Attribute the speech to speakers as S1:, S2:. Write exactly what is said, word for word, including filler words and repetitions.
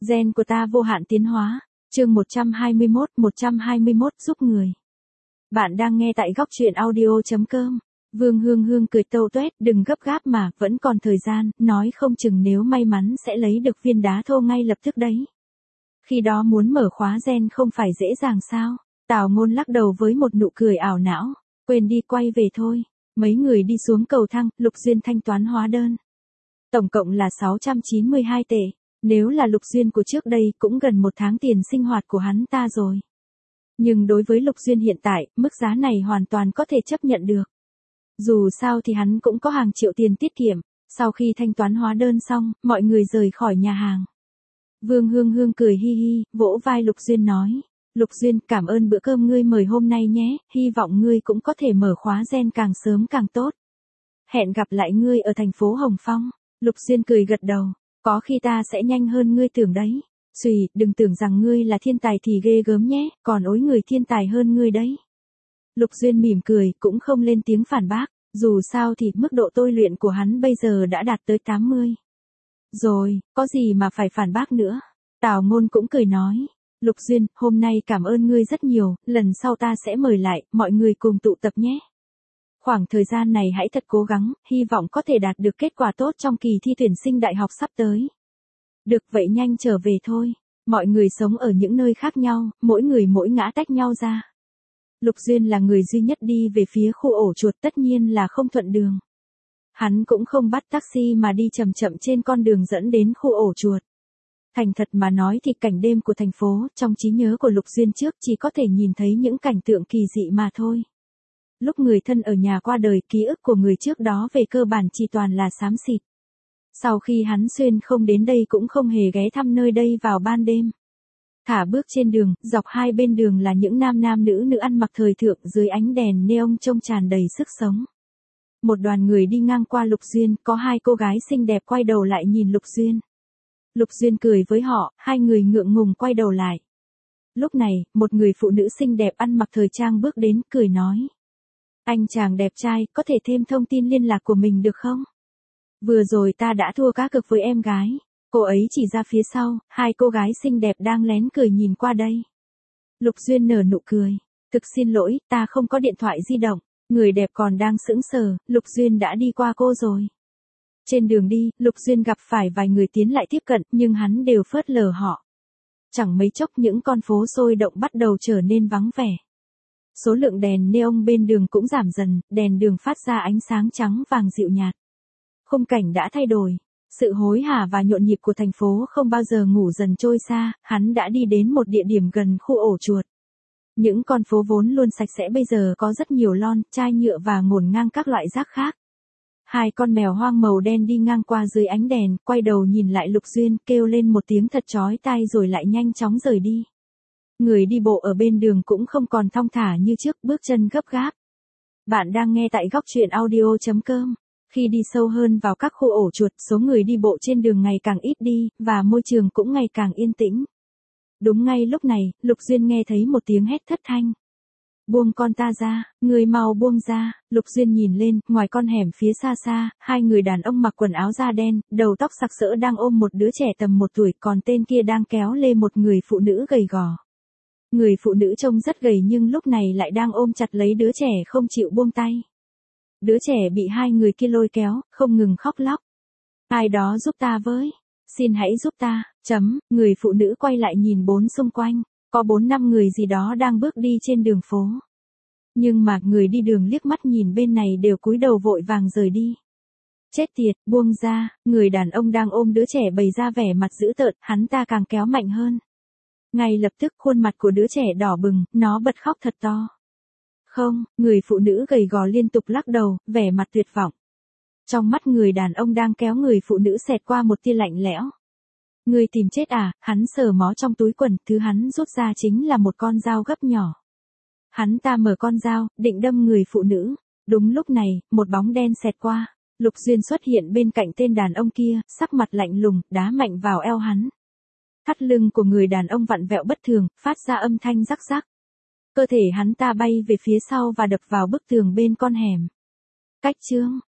S1: Gen của ta vô hạn tiến hóa. Chương một trăm hai mươi mốt, một trăm hai mươi mốt giúp người. Bạn đang nghe tại góc truyện audio chấm com. Vương Hương Hương cười tâu tuét, đừng gấp gáp mà, vẫn còn thời gian, nói không chừng nếu may mắn sẽ lấy được viên đá thô ngay lập tức đấy. Khi đó muốn mở khóa gen không phải dễ dàng sao? Tào Ngôn lắc đầu với một nụ cười ảo não, quên đi, quay về thôi. Mấy người đi xuống cầu thang, Lục Duyên thanh toán hóa đơn. Tổng cộng là sáu trăm chín mươi hai tệ. Nếu là Lục Duyên của trước đây cũng gần một tháng tiền sinh hoạt của hắn ta rồi. Nhưng đối với Lục Duyên hiện tại, mức giá này hoàn toàn có thể chấp nhận được. Dù sao thì hắn cũng có hàng triệu tiền tiết kiệm. Sau khi thanh toán hóa đơn xong, mọi người rời khỏi nhà hàng. Vương Hương Hương cười hi hi, vỗ vai Lục Duyên nói. Lục Duyên, cảm ơn bữa cơm ngươi mời hôm nay nhé, hy vọng ngươi cũng có thể mở khóa gen càng sớm càng tốt. Hẹn gặp lại ngươi ở thành phố Hồng Phong. Lục Duyên cười gật đầu. Có khi ta sẽ nhanh hơn ngươi tưởng đấy. Xùy, đừng tưởng rằng ngươi là thiên tài thì ghê gớm nhé, còn ối người thiên tài hơn ngươi đấy. Lục Duyên mỉm cười, cũng không lên tiếng phản bác, dù sao thì mức độ tôi luyện của hắn bây giờ đã đạt tới tám mươi. Rồi, có gì mà phải phản bác nữa. Tào Ngôn cũng cười nói, Lục Duyên, hôm nay cảm ơn ngươi rất nhiều, lần sau ta sẽ mời lại, mọi người cùng tụ tập nhé. Khoảng thời gian này hãy thật cố gắng, hy vọng có thể đạt được kết quả tốt trong kỳ thi tuyển sinh đại học sắp tới. Được vậy nhanh trở về thôi. Mọi người sống ở những nơi khác nhau, mỗi người mỗi ngã tách nhau ra. Lục Duyên là người duy nhất đi về phía khu ổ chuột, tất nhiên là không thuận đường. Hắn cũng không bắt taxi mà đi chậm chậm trên con đường dẫn đến khu ổ chuột. Thành thật mà nói thì cảnh đêm của thành phố, trong trí nhớ của Lục Duyên trước chỉ có thể nhìn thấy những cảnh tượng kỳ dị mà thôi. Lúc người thân ở nhà qua đời, ký ức của người trước đó về cơ bản chỉ toàn là xám xịt. Sau khi hắn xuyên không đến đây cũng không hề ghé thăm nơi đây vào ban đêm. Thả bước trên đường, dọc hai bên đường là những nam nam nữ nữ ăn mặc thời thượng dưới ánh đèn neon trông tràn đầy sức sống. Một đoàn người đi ngang qua Lục Duyên, có hai cô gái xinh đẹp quay đầu lại nhìn Lục Duyên. Lục Duyên cười với họ, hai người ngượng ngùng quay đầu lại. Lúc này, một người phụ nữ xinh đẹp ăn mặc thời trang bước đến, cười nói. Anh chàng đẹp trai, có thể thêm thông tin liên lạc của mình được không? Vừa rồi ta đã thua cá cược với em gái. Cô ấy chỉ ra phía sau, hai cô gái xinh đẹp đang lén cười nhìn qua đây. Lục Duyên nở nụ cười. Thực xin lỗi, ta không có điện thoại di động. Người đẹp còn đang sững sờ, Lục Duyên đã đi qua cô rồi. Trên đường đi, Lục Duyên gặp phải vài người tiến lại tiếp cận, nhưng hắn đều phớt lờ họ. Chẳng mấy chốc những con phố sôi động bắt đầu trở nên vắng vẻ. Số lượng đèn neon bên đường cũng giảm dần, đèn đường phát ra ánh sáng trắng vàng dịu nhạt. Khung cảnh đã thay đổi. Sự hối hả và nhộn nhịp của thành phố không bao giờ ngủ dần trôi xa, hắn đã đi đến một địa điểm gần khu ổ chuột. Những con phố vốn luôn sạch sẽ bây giờ có rất nhiều lon, chai nhựa và ngổn ngang các loại rác khác. Hai con mèo hoang màu đen đi ngang qua dưới ánh đèn, quay đầu nhìn lại Lục Duyên, kêu lên một tiếng thật chói tai rồi lại nhanh chóng rời đi. Người đi bộ ở bên đường cũng không còn thong thả như trước, bước chân gấp gáp. Bạn đang nghe tại góc truyện audio chấm com. Khi đi sâu hơn vào các khu ổ chuột, số người đi bộ trên đường ngày càng ít đi, và môi trường cũng ngày càng yên tĩnh. Đúng ngay lúc này, Lục Duyên nghe thấy một tiếng hét thất thanh. Buông con ta ra, người mau buông ra. Lục Duyên nhìn lên, ngoài con hẻm phía xa xa, hai người đàn ông mặc quần áo da đen, đầu tóc sặc sỡ đang ôm một đứa trẻ tầm một tuổi, còn tên kia đang kéo lê một người phụ nữ gầy gò. Người phụ nữ trông rất gầy nhưng lúc này lại đang ôm chặt lấy đứa trẻ không chịu buông tay. Đứa trẻ bị hai người kia lôi kéo, không ngừng khóc lóc. Ai đó giúp ta với. Xin hãy giúp ta, chấm, người phụ nữ quay lại nhìn bốn xung quanh, có bốn năm người gì đó đang bước đi trên đường phố. Nhưng mà người đi đường liếc mắt nhìn bên này đều cúi đầu vội vàng rời đi. Chết tiệt, buông ra, người đàn ông đang ôm đứa trẻ bày ra vẻ mặt dữ tợn, hắn ta càng kéo mạnh hơn. Ngay lập tức khuôn mặt của đứa trẻ đỏ bừng, nó bật khóc thật to. Không, người phụ nữ gầy gò liên tục lắc đầu, vẻ mặt tuyệt vọng. Trong mắt người đàn ông đang kéo người phụ nữ xẹt qua một tia lạnh lẽo. Người tìm chết à, hắn sờ mó trong túi quần, thứ hắn rút ra chính là một con dao gấp nhỏ. Hắn ta mở con dao, định đâm người phụ nữ. Đúng lúc này, một bóng đen xẹt qua. Lục Duyên xuất hiện bên cạnh tên đàn ông kia, sắc mặt lạnh lùng, đá mạnh vào eo hắn. Thắt lưng của người đàn ông vặn vẹo bất thường, phát ra âm thanh rắc rắc. Cơ thể hắn ta bay về phía sau và đập vào bức tường bên con hẻm. Cách chương,